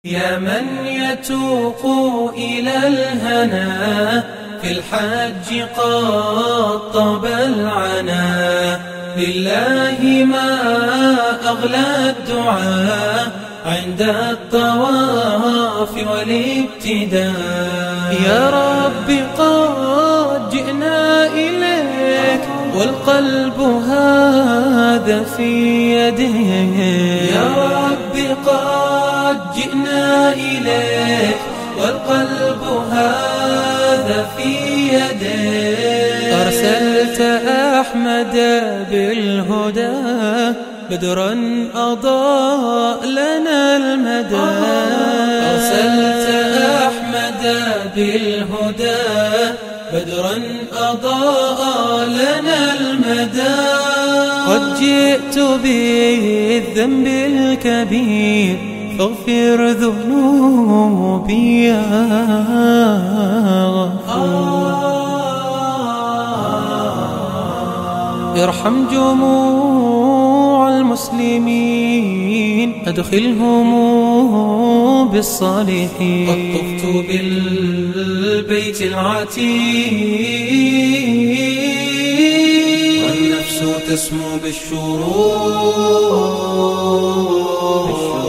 يا من يتوق إلى الهنا في الحج قد طاب العنا، لله ما أغلى الدعاء عند الطواف والابتداء. يا رب قد جئنا إليك والقلب هذا في يديك. يا رب قد جئنا إليك والقلب هذا في يديك. أرسلت أحمد بالهدى بدرا أضاء لنا المدى. أرسلت أحمد بالهدى بدرا أضاء لنا المدى. قد جئت بالذنب الكبير فاغفر ذنوبي يا غفور. ارحم جموع المسلمين أدخلهم بالصالحين. قد طفت بالبيت العتيق والنفس تسمو بالشروق.